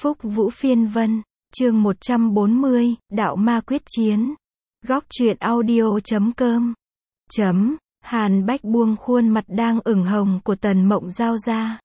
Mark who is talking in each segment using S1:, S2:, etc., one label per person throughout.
S1: Phúc Vũ Phiên Vân, chương 140, Đạo Ma Quyết Chiến. Góc truyện audio.com. Hàn Bách buông khuôn mặt đang ửng hồng của Tần Mộng Giao ra.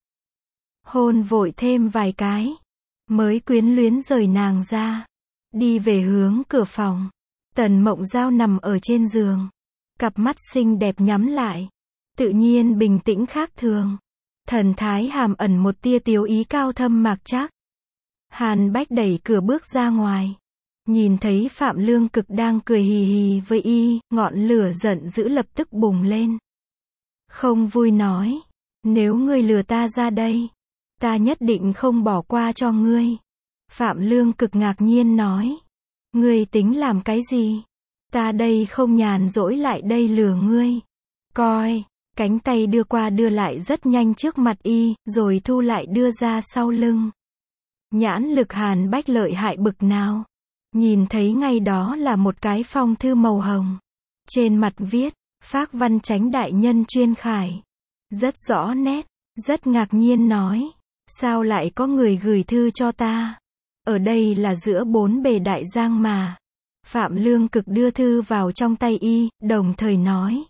S1: Hôn vội thêm vài cái, mới quyến luyến rời nàng ra. Đi về hướng cửa phòng. Tần Mộng Giao nằm ở trên giường. Cặp mắt xinh đẹp nhắm lại. Tự nhiên bình tĩnh khác thường. Thần thái hàm ẩn một tia tiếu ý cao thâm mạc trác. Hàn Bách đẩy cửa bước ra ngoài. Nhìn thấy Phạm Lương Cực đang cười hì hì với y, ngọn lửa giận dữ lập tức bùng lên. Không vui nói, nếu ngươi lừa ta ra đây, ta nhất định không bỏ qua cho ngươi. Phạm Lương Cực ngạc nhiên nói, ngươi tính làm cái gì? Ta đây không nhàn rỗi lại đây lừa ngươi. Coi, cánh tay đưa qua đưa lại rất nhanh trước mặt y, rồi thu lại đưa ra sau lưng. Nhãn lực Hàn Bách lợi hại bực nào. Nhìn thấy ngay đó là một cái phong thư màu hồng. Trên mặt viết, Phác Văn Chánh đại nhân chuyên khải. Rất rõ nét, rất ngạc nhiên nói, sao lại có người gửi thư cho ta? Ở đây là giữa bốn bề đại giang mà. Phạm Lương Cực đưa thư vào trong tay y, đồng thời nói.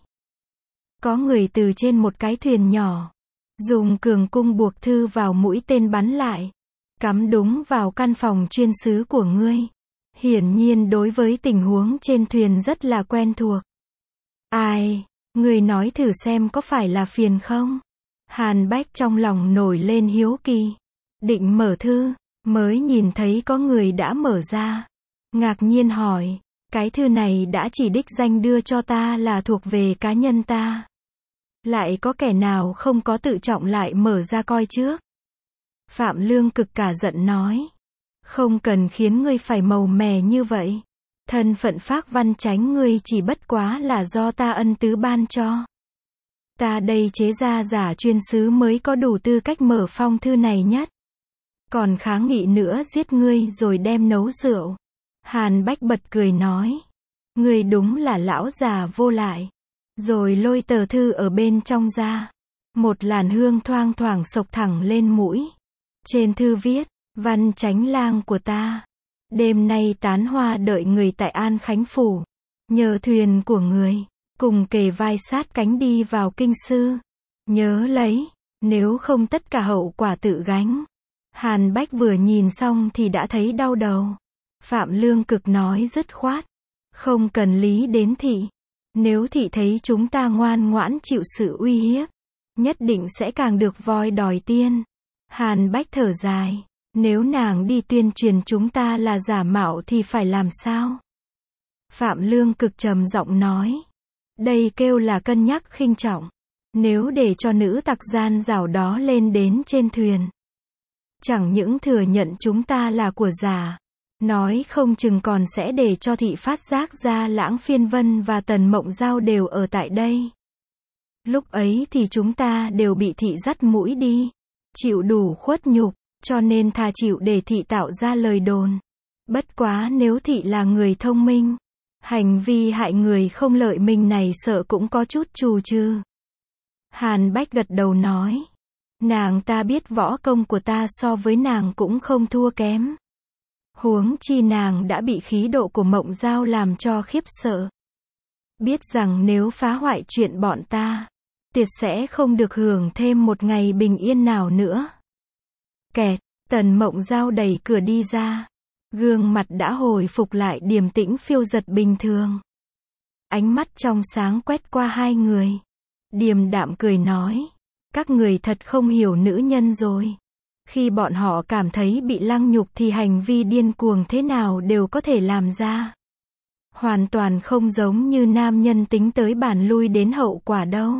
S1: Có người từ trên một cái thuyền nhỏ, dùng cường cung buộc thư vào mũi tên bắn lại. Cắm đúng vào căn phòng chuyên sứ của ngươi. Hiển nhiên đối với tình huống trên thuyền rất là quen thuộc. Ai, ngươi nói thử xem có phải là phiền không? Hàn Bách trong lòng nổi lên hiếu kỳ. Định mở thư, mới nhìn thấy có người đã mở ra. Ngạc nhiên hỏi, cái thư này đã chỉ đích danh đưa cho ta là thuộc về cá nhân ta. Lại có kẻ nào không có tự trọng lại mở ra coi trước? Phạm Lương Cực cả giận nói. Không cần khiến ngươi phải màu mè như vậy. Thân phận Phác Văn Chánh ngươi chỉ bất quá là do ta ân tứ ban cho. Ta đây chế ra giả chuyên sứ mới có đủ tư cách mở phong thư này nhất. Còn kháng nghị nữa giết ngươi rồi đem nấu rượu. Hàn Bách bật cười nói. Ngươi đúng là lão già vô lại. Rồi lôi tờ thư ở bên trong ra. Một làn hương thoang thoảng xộc thẳng lên mũi. Trên thư viết, Văn Chánh lang của ta. Đêm nay tán hoa đợi người tại An Khánh Phủ. Nhờ thuyền của người, cùng kề vai sát cánh đi vào kinh sư. Nhớ lấy, nếu không tất cả hậu quả tự gánh. Hàn Bách vừa nhìn xong thì đã thấy đau đầu. Phạm Lương Cực nói dứt khoát. Không cần lý đến thị. Nếu thị thấy chúng ta ngoan ngoãn chịu sự uy hiếp, nhất định sẽ càng được voi đòi tiên. Hàn Bách thở dài. Nếu nàng đi tuyên truyền chúng ta là giả mạo thì phải làm sao? Phạm Lương Cực trầm giọng nói. Đây kêu là cân nhắc khinh trọng. Nếu để cho nữ tặc gian giảo đó lên đến trên thuyền, chẳng những thừa nhận chúng ta là của giả, nói không chừng còn sẽ để cho thị phát giác ra Lãng Phiên Vân và Tần Mộng Giao đều ở tại đây. Lúc ấy thì chúng ta đều bị thị dắt mũi đi. Chịu đủ khuất nhục, cho nên thà chịu để thị tạo ra lời đồn. Bất quá nếu thị là người thông minh, hành vi hại người không lợi mình này sợ cũng có chút trù trừ. Hàn Bách gật đầu nói. Nàng ta biết võ công của ta so với nàng cũng không thua kém. Huống chi nàng đã bị khí độ của Mộng Giao làm cho khiếp sợ. Biết rằng nếu phá hoại chuyện bọn ta, tuyệt sẽ không được hưởng thêm một ngày bình yên nào nữa. Kẹt, Tần Mộng Giao đẩy cửa đi ra. Gương mặt đã hồi phục lại điềm tĩnh phiêu dật bình thường. Ánh mắt trong sáng quét qua hai người. Điềm đạm cười nói. Các người thật không hiểu nữ nhân rồi. Khi bọn họ cảm thấy bị lăng nhục thì hành vi điên cuồng thế nào đều có thể làm ra. Hoàn toàn không giống như nam nhân tính tới bàn lui đến hậu quả đâu.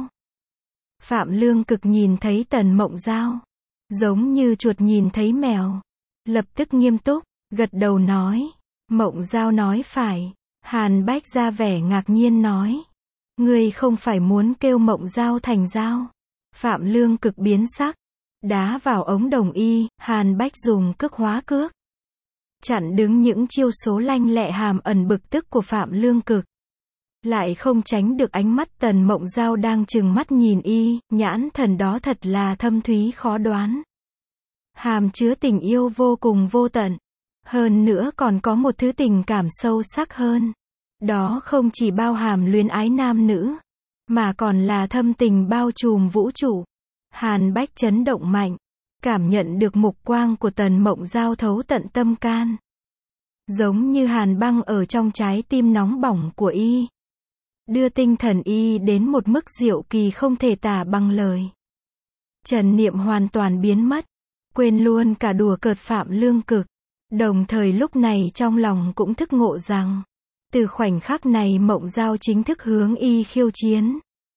S1: Phạm Lương Cực nhìn thấy Tần Mộng Giao, giống như chuột nhìn thấy mèo. Lập tức nghiêm túc, gật đầu nói. Mộng Giao nói phải. Hàn Bách ra vẻ ngạc nhiên nói. Ngươi không phải muốn kêu Mộng Giao thành Giao. Phạm Lương Cực biến sắc. Đá vào ống đồng y, Hàn Bách dùng cước hóa cước. Chặn đứng những chiêu số lanh lẹ hàm ẩn bực tức của Phạm Lương Cực. Lại không tránh được ánh mắt Tần Mộng Giao đang trừng mắt nhìn y, nhãn thần đó thật là thâm thúy khó đoán. hàm chứa tình yêu vô cùng vô tận. Hơn nữa còn có một thứ tình cảm sâu sắc hơn. Đó không chỉ bao hàm luyến ái nam nữ, mà còn là thâm tình bao trùm vũ trụ. Hàn Bách chấn động mạnh, cảm nhận được mục quang của Tần Mộng Giao thấu tận tâm can. Giống như hàn băng ở trong trái tim nóng bỏng của y. Đưa tinh thần y đến một mức diệu kỳ không thể tả bằng lời. Trần niệm hoàn toàn biến mất, quên luôn cả đùa cợt Phạm Lương Cực. Đồng thời lúc này trong lòng cũng thức ngộ rằng, từ khoảnh khắc này Mộng Giao chính thức hướng y khiêu chiến.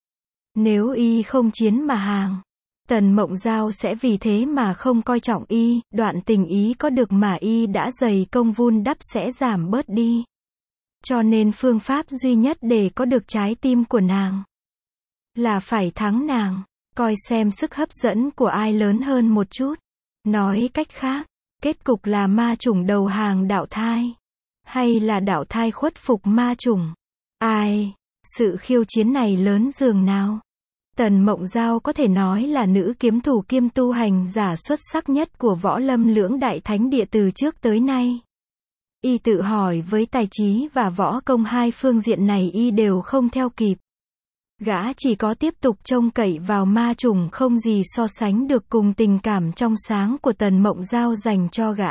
S1: Nếu y không chiến mà hàng, Tần Mộng Giao sẽ vì thế mà không coi trọng y, đoạn tình ý có được mà y đã dày công vun đắp sẽ giảm bớt đi. Cho nên phương pháp duy nhất để có được trái tim của nàng là phải thắng nàng, coi xem sức hấp dẫn của ai lớn hơn một chút. Nói cách khác, kết cục là ma chủng đầu hàng đạo thai, hay là đạo thai khuất phục ma chủng? Ai? Sự khiêu chiến này lớn dường nào? Tần Mộng Giao có thể nói là nữ kiếm thủ kiêm tu hành giả xuất sắc nhất của võ lâm lưỡng đại thánh địa từ trước tới nay. Y tự hỏi với tài trí và võ công hai phương diện này y đều không theo kịp. Gã chỉ có tiếp tục trông cậy vào ma chủng không gì so sánh được cùng tình cảm trong sáng của Tần Mộng Giao dành cho gã.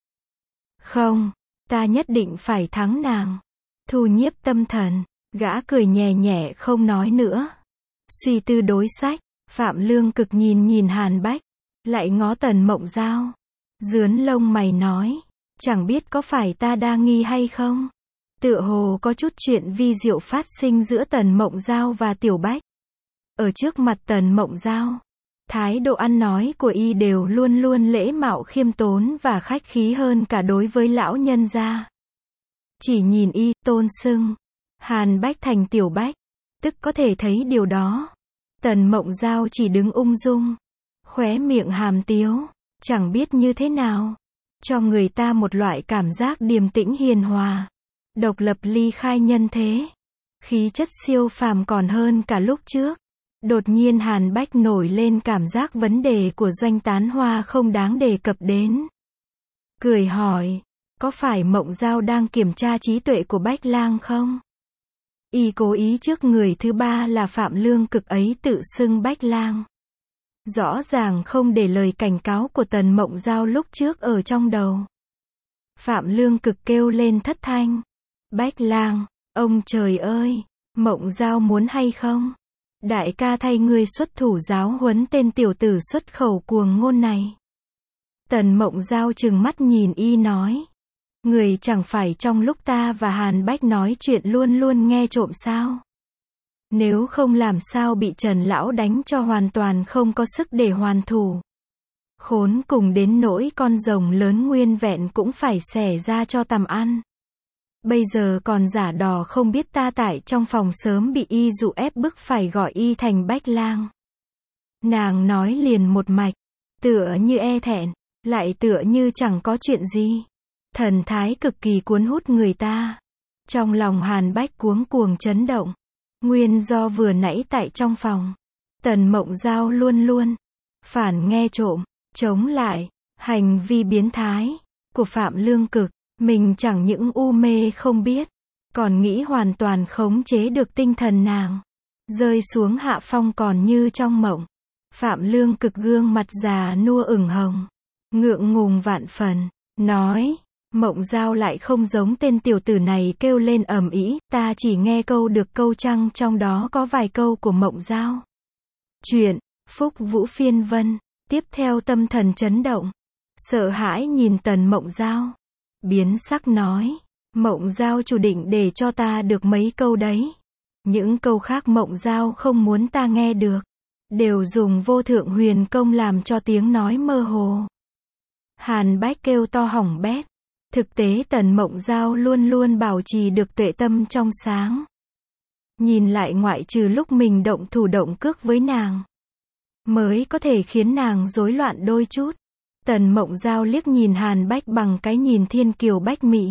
S1: Không, ta nhất định phải thắng nàng. Thu nhiếp tâm thần, gã cười nhẹ nhẹ không nói nữa. Suy tư đối sách, Phạm Lương Cực nhìn nhìn Hàn Bách, lại ngó Tần Mộng Giao. Dướn lông mày nói, chẳng biết có phải ta đa nghi hay không? Tựa hồ có chút chuyện vi diệu phát sinh giữa Tần Mộng Giao và Tiểu Bách. Ở trước mặt Tần Mộng Giao, thái độ ăn nói của y đều luôn luôn lễ mạo khiêm tốn và khách khí hơn cả đối với lão nhân gia. Chỉ nhìn y tôn xưng Hàn Bách thành Tiểu Bách, tức có thể thấy điều đó. Tần Mộng Giao chỉ đứng ung dung, khóe miệng hàm tiếu, chẳng biết như thế nào, cho người ta một loại cảm giác điềm tĩnh hiền hòa, độc lập ly khai nhân thế, khí chất siêu phàm còn hơn cả lúc trước. Đột nhiên Hàn Bách nổi lên cảm giác vấn đề của Doanh Tán Hoa không đáng đề cập đến. Cười hỏi, có phải Mộng Giao đang kiểm tra trí tuệ của Bách Lang không? Y cố ý trước người thứ ba là Phạm Lương Cực ấy tự xưng Bách Lang. Rõ ràng không để lời cảnh cáo của Tần Mộng Giao lúc trước ở trong đầu. Phạm Lương Cực kêu lên thất thanh. Bách Lang, ông trời ơi, Mộng Giao muốn hay không? Đại ca thay ngươi xuất thủ giáo huấn tên tiểu tử xuất khẩu cuồng ngôn này. Tần Mộng Giao trừng mắt nhìn y nói. Người chẳng phải trong lúc ta và Hàn Bách nói chuyện luôn luôn nghe trộm sao? Nếu không làm sao bị Trần Lão đánh cho hoàn toàn không có sức để hoàn thủ. Khốn cùng đến nỗi con rồng lớn nguyên vẹn cũng phải xẻ ra cho tằm ăn. Bây giờ còn giả đò không biết ta tại trong phòng sớm bị y dụ ép bức phải gọi y thành Bách Lang. Nàng nói liền một mạch, tựa như e thẹn, lại tựa như chẳng có chuyện gì. Thần thái cực kỳ cuốn hút người ta. Trong lòng Hàn Bách cuống cuồng chấn động. Nguyên do vừa nãy tại trong phòng, Tần Mộng Giao luôn luôn phản nghe trộm, chống lại hành vi biến thái của Phạm Lương Cực. Mình chẳng những u mê không biết, còn nghĩ hoàn toàn khống chế được tinh thần nàng. Rơi xuống hạ phong còn như trong mộng. Phạm Lương Cực gương mặt già nua ửng hồng, ngượng ngùng vạn phần, nói, Mộng Giao lại không giống tên tiểu tử này kêu lên ầm ĩ, ta chỉ nghe câu được câu trăng trong đó có vài câu của Mộng Giao. Chuyện, Phúc Vũ Phiên Vân, tiếp theo tâm thần chấn động, sợ hãi nhìn Tần Mộng Giao, biến sắc nói, Mộng Giao chủ định để cho ta được mấy câu đấy. Những câu khác Mộng Giao không muốn ta nghe được, đều dùng vô thượng huyền công làm cho tiếng nói mơ hồ. Hàn Bách kêu to hỏng bét. Thực tế Tần Mộng Giao luôn luôn bảo trì được tuệ tâm trong sáng. Nhìn lại ngoại trừ lúc mình động thủ động cước với nàng, mới có thể khiến nàng rối loạn đôi chút. Tần Mộng Giao liếc nhìn Hàn Bách bằng cái nhìn thiên kiều bách mị.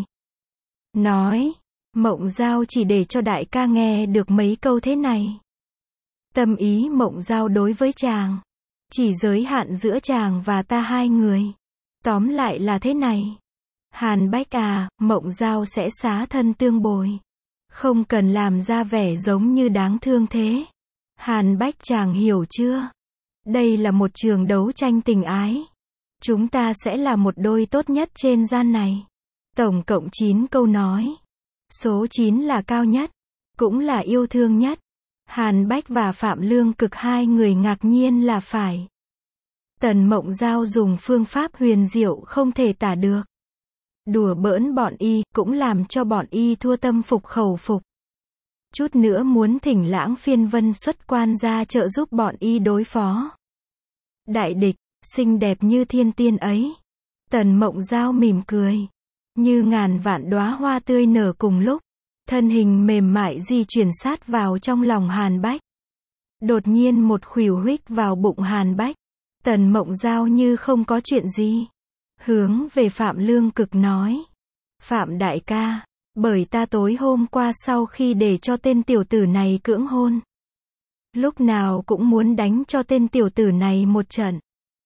S1: Nói, Mộng Giao chỉ để cho đại ca nghe được mấy câu thế này. Tâm ý Mộng Giao đối với chàng Chỉ giới hạn giữa chàng và ta hai người. Tóm lại là thế này. Hàn Bách à, Mộng Giao sẽ xá thân tương bồi. Không cần làm ra vẻ giống như đáng thương thế. Hàn Bách chàng hiểu chưa? Đây là một trường đấu tranh tình ái. Chúng ta sẽ là một đôi tốt nhất trên gian này. Tổng cộng 9 câu nói. Số 9 là cao nhất. Cũng là yêu thương nhất. Hàn Bách và Phạm Lương Cực hai người ngạc nhiên là phải. Tần Mộng Giao dùng phương pháp huyền diệu không thể tả được. Đùa bỡn bọn y, cũng làm cho bọn y thua tâm phục khẩu phục. Chút nữa muốn thỉnh Lãng Phiên Vân xuất quan ra trợ giúp bọn y đối phó. Đại địch, xinh đẹp như thiên tiên ấy. Tần Mộng Giao mỉm cười. Như ngàn vạn đóa hoa tươi nở cùng lúc. Thân hình mềm mại di chuyển sát vào trong lòng Hàn Bách. Đột nhiên một khuỷu huých vào bụng Hàn Bách. Tần Mộng Giao như không có chuyện gì. Hướng về Phạm Lương Cực nói. Phạm đại ca, bởi ta tối hôm qua sau khi để cho tên tiểu tử này cưỡng hôn. Lúc nào cũng muốn đánh cho tên tiểu tử này một trận.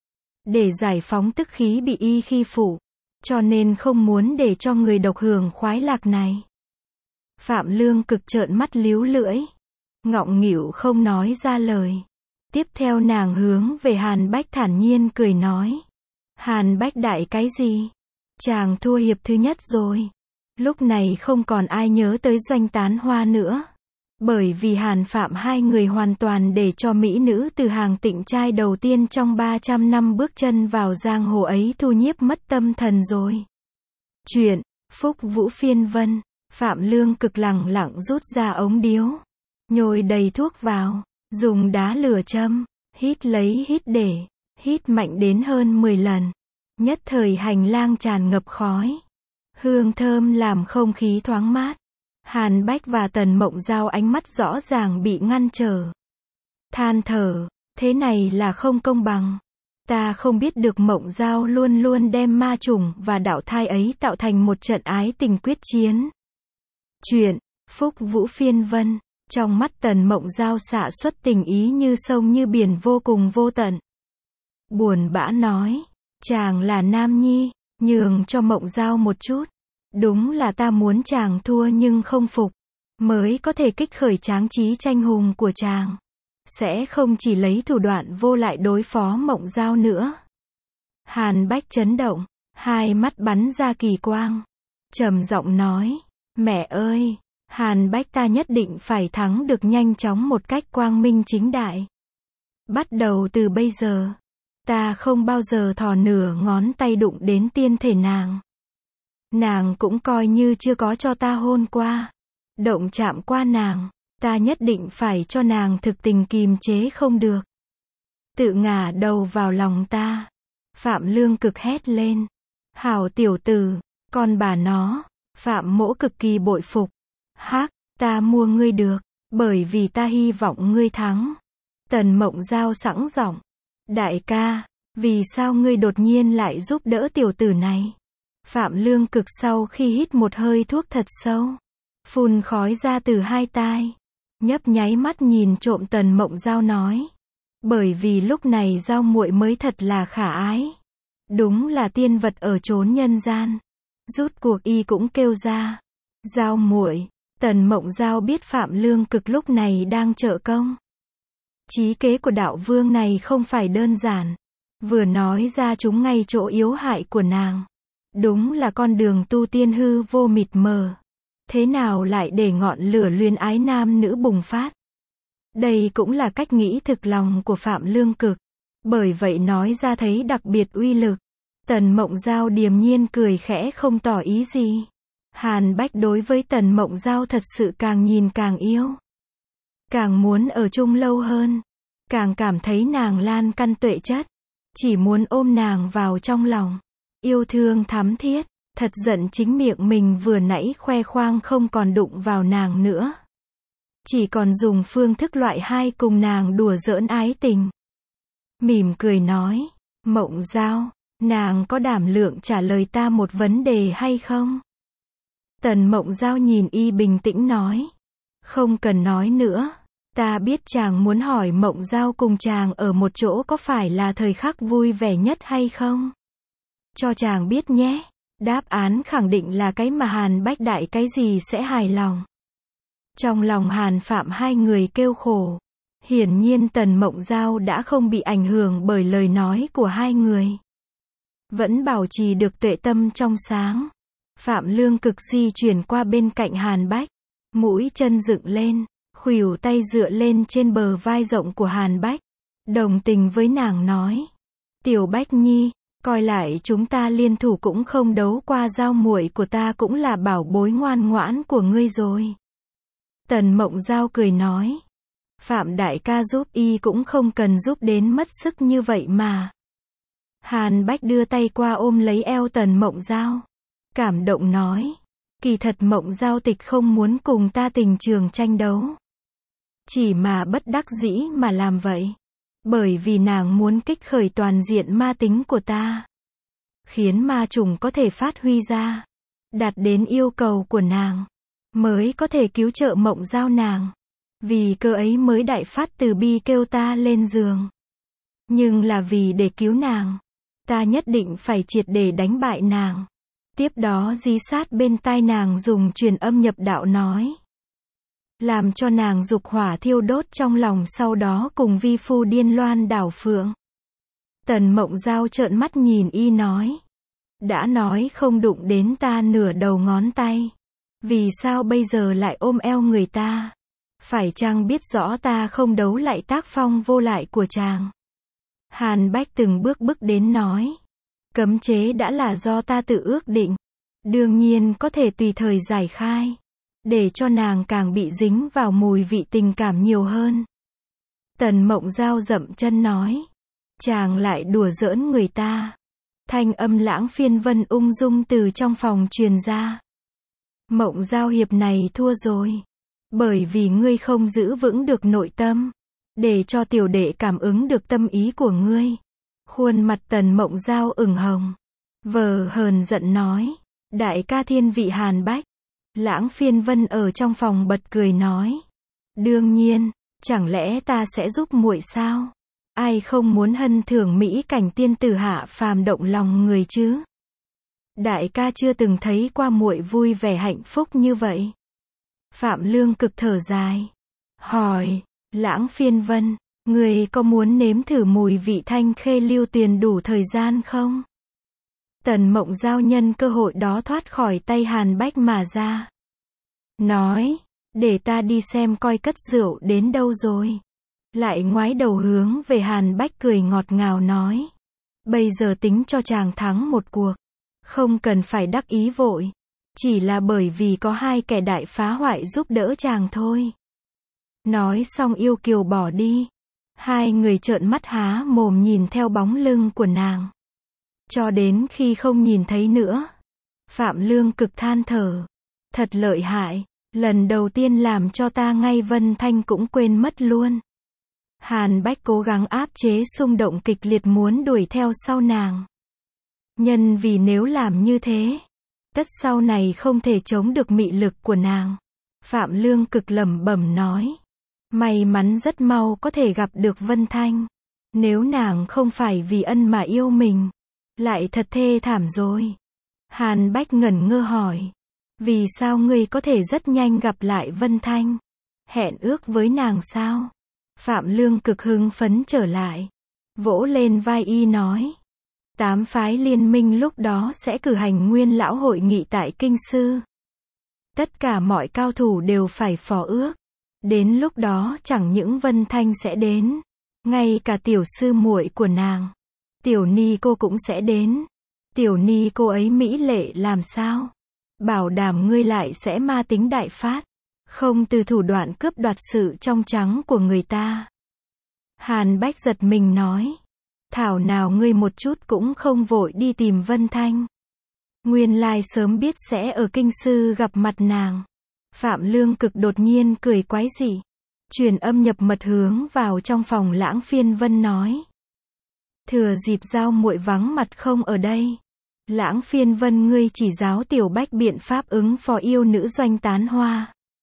S1: Để giải phóng tức khí bị y khi phụ. Cho nên không muốn để cho người độc hưởng khoái lạc này. Phạm Lương Cực trợn mắt líu lưỡi. Ngọng nghịu không nói ra lời. Tiếp theo nàng hướng về Hàn Bách thản nhiên cười nói. Hàn Bách đại cái gì? Chàng thua hiệp thứ nhất rồi. Lúc này không còn ai nhớ tới Doanh Tán Hoa nữa. Bởi vì Hàn Phạm hai người hoàn toàn để cho mỹ nữ từ hàng tịnh trai đầu tiên trong 300 năm bước chân vào giang hồ ấy thu nhiếp mất tâm thần rồi. Chuyện, Phúc Vũ Phiên Vân. Phạm Lương Cực lẳng lặng rút ra ống điếu. Nhồi đầy thuốc vào. Dùng đá lửa châm. Hít lấy hít để. Hít mạnh đến hơn 10 lần. Nhất thời hành lang tràn ngập khói. Hương thơm làm không khí thoáng mát. Hàn Bách và Tần Mộng Giao ánh mắt rõ ràng bị ngăn trở. Than thở, thế này là không công bằng. Ta không biết được Mộng Giao luôn luôn đem ma trùng và đạo thai ấy tạo thành một trận ái tình quyết chiến. Chuyện, Phúc Vũ Phiên Vân. Trong mắt Tần Mộng Giao xạ xuất tình ý như sông như biển vô cùng vô tận. Buồn bã nói, chàng là nam nhi, nhường cho Mộng Giao một chút. Đúng là ta muốn chàng thua nhưng không phục, mới có thể kích khởi tráng trí tranh hùng của chàng. Sẽ không chỉ lấy thủ đoạn vô lại đối phó Mộng Giao nữa. Hàn Bách chấn động, hai mắt bắn ra kỳ quang. Trầm giọng nói, mẹ ơi, Hàn Bách ta nhất định phải thắng được nhanh chóng một cách quang minh chính đại. Bắt đầu từ bây giờ, ta không bao giờ thò nửa ngón tay đụng đến tiên thể nàng. Nàng cũng coi như chưa có cho ta hôn qua. Động chạm qua nàng, ta nhất định phải cho nàng thực tình kìm chế không được. Tự ngả đầu vào lòng ta. Phạm Lương Cực hét lên. Hảo tiểu tử, con bà nó. Phạm Mỗ cực kỳ bội phục. Hắc, ta mua ngươi được, bởi vì ta hy vọng ngươi thắng. Tần Mộng Giao sẵn giọng. Đại ca, vì sao ngươi đột nhiên lại giúp đỡ tiểu tử này? Phạm Lương Cực sau khi hít một hơi thuốc thật sâu, phun khói ra từ hai tai, nhấp nháy mắt nhìn trộm Tần Mộng Giao nói. Bởi vì lúc này Giao muội mới thật là khả ái. Đúng là tiên vật ở chốn nhân gian. Rút cuộc y cũng kêu ra. Giao muội. Tần Mộng Giao biết Phạm Lương Cực lúc này đang trợ công. Chí kế của đạo vương này không phải đơn giản. Vừa nói ra chúng ngay chỗ yếu hại của nàng. Đúng là con đường tu tiên hư vô mịt mờ. Thế nào lại để ngọn lửa luyến ái nam nữ bùng phát? Đây cũng là cách nghĩ thực lòng của Phạm Lương Cực. Bởi vậy nói ra thấy đặc biệt uy lực. Tần Mộng Giao điềm nhiên cười khẽ không tỏ ý gì. Hàn Bách đối với Tần Mộng Giao thật sự càng nhìn càng yêu. Càng muốn ở chung lâu hơn. Càng cảm thấy nàng lan căn tuệ chất. Chỉ muốn ôm nàng vào trong lòng. Yêu thương thắm thiết. Thật giận chính miệng mình vừa nãy khoe khoang không còn đụng vào nàng nữa. Chỉ còn dùng phương thức loại hai cùng nàng đùa giỡn ái tình. Mỉm cười nói. Mộng Giao, nàng có đảm lượng trả lời ta một vấn đề hay không? Tần Mộng Giao nhìn y bình tĩnh nói. Không cần nói nữa. Ta biết chàng muốn hỏi Mộng Giao cùng chàng ở một chỗ có phải là thời khắc vui vẻ nhất hay không? Cho chàng biết nhé. Đáp án khẳng định là cái mà Hàn Bách Đại cái gì sẽ hài lòng. Trong lòng Hàn Phạm hai người kêu khổ. Hiển nhiên Tần Mộng Giao đã không bị ảnh hưởng bởi lời nói của hai người. Vẫn bảo trì được tuệ tâm trong sáng. Phạm Lương Cực di chuyển qua bên cạnh Hàn Bách. Mũi chân dựng lên, khuỷu tay dựa lên trên bờ vai rộng của Hàn Bách. Đồng tình với nàng nói. Tiểu Bách Nhi, coi lại chúng ta liên thủ cũng không đấu qua Giao muội của ta cũng là bảo bối ngoan ngoãn của ngươi rồi. Tần Mộng Giao cười nói. Phạm đại ca giúp y cũng không cần giúp đến mất sức như vậy mà. Hàn Bách đưa tay qua ôm lấy eo Tần Mộng Giao. Cảm động nói. Kỳ thật Mộng Giao tịch không muốn cùng ta tình trường tranh đấu. Chỉ mà bất đắc dĩ mà làm vậy. Bởi vì nàng muốn kích khởi toàn diện ma tính của ta. Khiến ma trùng có thể phát huy ra. Đạt đến yêu cầu của nàng. Mới có thể cứu trợ Mộng Giao nàng. Vì cơ ấy mới đại phát từ bi kêu ta lên giường. Nhưng là vì để cứu nàng. Ta nhất định phải triệt để đánh bại nàng. Tiếp đó dí sát bên tai nàng dùng truyền âm nhập đạo nói. Làm cho nàng dục hỏa thiêu đốt trong lòng sau đó cùng vi phu điên loan đảo phượng. Tần Mộng Giao trợn mắt nhìn y nói. Đã nói không đụng đến ta nửa đầu ngón tay. Vì sao bây giờ lại ôm eo người ta? Phải chăng biết rõ ta không đấu lại tác phong vô lại của chàng? Hàn Bách từng bước bước đến nói. Cấm chế đã là do ta tự ước định. Đương nhiên có thể tùy thời giải khai. Để cho nàng càng bị dính vào mùi vị tình cảm nhiều hơn. Tần Mộng Giao dậm chân nói. Chàng lại đùa giỡn người ta. Thanh âm Lãng Phiên Vân ung dung từ trong phòng truyền ra. Mộng Giao hiệp này thua rồi. Bởi vì ngươi không giữ vững được nội tâm. Để cho tiểu đệ cảm ứng được tâm ý của ngươi. Khuôn mặt Tần Mộng Giao ửng hồng. Vờ hờn giận nói. Đại ca thiên vị Hàn Bách. Lãng Phiên Vân ở trong phòng bật cười nói. Đương nhiên, chẳng lẽ ta sẽ giúp muội sao? Ai không muốn hân thưởng mỹ cảnh tiên tử hạ phàm động lòng người chứ? Đại ca chưa từng thấy qua muội vui vẻ hạnh phúc như vậy. Phạm Lương Cực thở dài. Hỏi, Lãng Phiên Vân, người có muốn nếm thử mùi vị thanh khê lưu tuyền đủ thời gian không? Tần Mộng Giao nhân cơ hội đó thoát khỏi tay Hàn Bách mà ra. Nói, để ta đi xem coi cất rượu đến đâu rồi. Lại ngoái đầu hướng về Hàn Bách cười ngọt ngào nói. Bây giờ tính cho chàng thắng một cuộc. Không cần phải đắc ý vội. Chỉ là bởi vì có hai kẻ đại phá hoại giúp đỡ chàng thôi. Nói xong yêu kiều bỏ đi. Hai người trợn mắt há mồm nhìn theo bóng lưng của nàng. Cho đến khi không nhìn thấy nữa. Phạm Lương Cực than thở. Thật lợi hại. Lần đầu tiên làm cho ta ngay Vân Thanh cũng quên mất luôn. Hàn Bách cố gắng áp chế xung động kịch liệt muốn đuổi theo sau nàng. Nhân vì nếu làm như thế, tất sau này không thể chống được mị lực của nàng. Phạm Lương Cực lẩm bẩm nói. May mắn rất mau có thể gặp được Vân Thanh. Nếu nàng không phải vì ân mà yêu mình, lại thật thê thảm rồi. Hàn Bách ngẩn ngơ hỏi. Vì sao ngươi có thể rất nhanh gặp lại Vân Thanh? Hẹn ước với nàng sao? Phạm Lương Cực hưng phấn trở lại. Vỗ lên vai y nói. 8 phái liên minh lúc đó sẽ cử hành nguyên lão hội nghị tại Kinh Sư. Tất cả mọi cao thủ đều phải phò ước. Đến lúc đó chẳng những Vân Thanh sẽ đến. Ngay cả tiểu sư muội của nàng. Tiểu Ni cô cũng sẽ đến. Tiểu Ni cô ấy mỹ lệ làm sao? Bảo đảm ngươi lại sẽ ma tính đại phát. Không từ thủ đoạn cướp đoạt sự trong trắng của người ta. Hàn Bách giật mình nói. Thảo nào ngươi một chút cũng không vội đi tìm Vân Thanh. Nguyên lai sớm biết sẽ ở Kinh Sư gặp mặt nàng. Phạm Lương Cực đột nhiên cười quái dị. Truyền âm nhập mật hướng vào trong phòng Lãng Phiên Vân nói. Thừa dịp Giao muội vắng mặt không ở đây. Lãng Phiên Vân ngươi chỉ giáo Tiểu Bách biện pháp ứng phó yêu nữ Doanh Tán Hoa.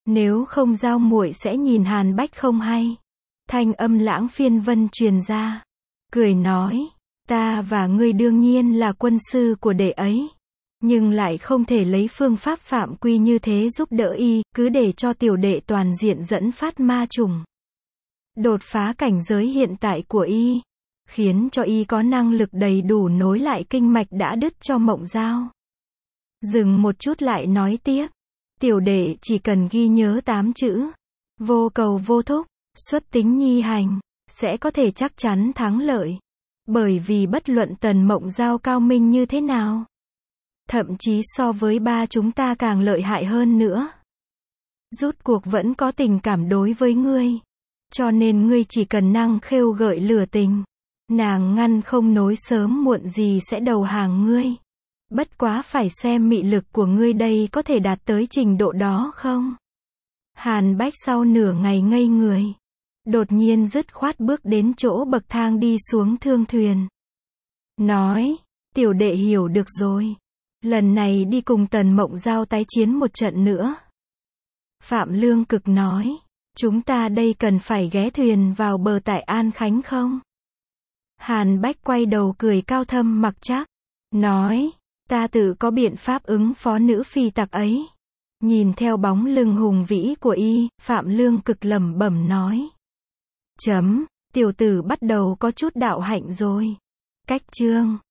S1: Nếu không giao muội sẽ nhìn Hàn Bách không hay. Thanh âm Lãng Phiên Vân truyền ra. Cười nói, ta và ngươi đương nhiên là quân sư của đệ ấy. Nhưng lại không thể lấy phương pháp phạm quy như thế giúp đỡ y, cứ để cho tiểu đệ toàn diện dẫn phát ma trùng. Đột phá cảnh giới hiện tại của y. Khiến cho y có năng lực đầy đủ nối lại kinh mạch đã đứt cho Mộng Giao. Dừng một chút lại nói tiếp. Tiểu đệ chỉ cần ghi nhớ 8 chữ. Vô cầu vô thúc, xuất tính nhi hành, sẽ có thể chắc chắn thắng lợi. Bởi vì bất luận Tần Mộng Giao cao minh như thế nào, thậm chí so với ba chúng ta càng lợi hại hơn nữa. Rút cuộc vẫn có tình cảm đối với ngươi. Cho nên ngươi chỉ cần năng khêu gợi lửa tình. Nàng ngăn không nối sớm muộn gì sẽ đầu hàng ngươi. Bất quá phải xem mị lực của ngươi đây có thể đạt tới trình độ đó không? Hàn Bách sau nửa ngày ngây người. Đột nhiên dứt khoát bước đến chỗ bậc thang đi xuống thương thuyền. Nói, tiểu đệ hiểu được rồi. Lần này đi cùng Tần Mộng Giao tái chiến một trận nữa. Phạm Lương Cực nói, chúng ta đây cần phải ghé thuyền vào bờ tại An Khánh không? Hàn Bách quay đầu cười cao thâm mặc trác. Nói, ta tự có biện pháp ứng phó nữ phi tặc ấy. Nhìn theo bóng lưng hùng vĩ của y, Phạm Lương Cực lẩm bẩm nói. Tiểu tử bắt đầu có chút đạo hạnh rồi. Cách chương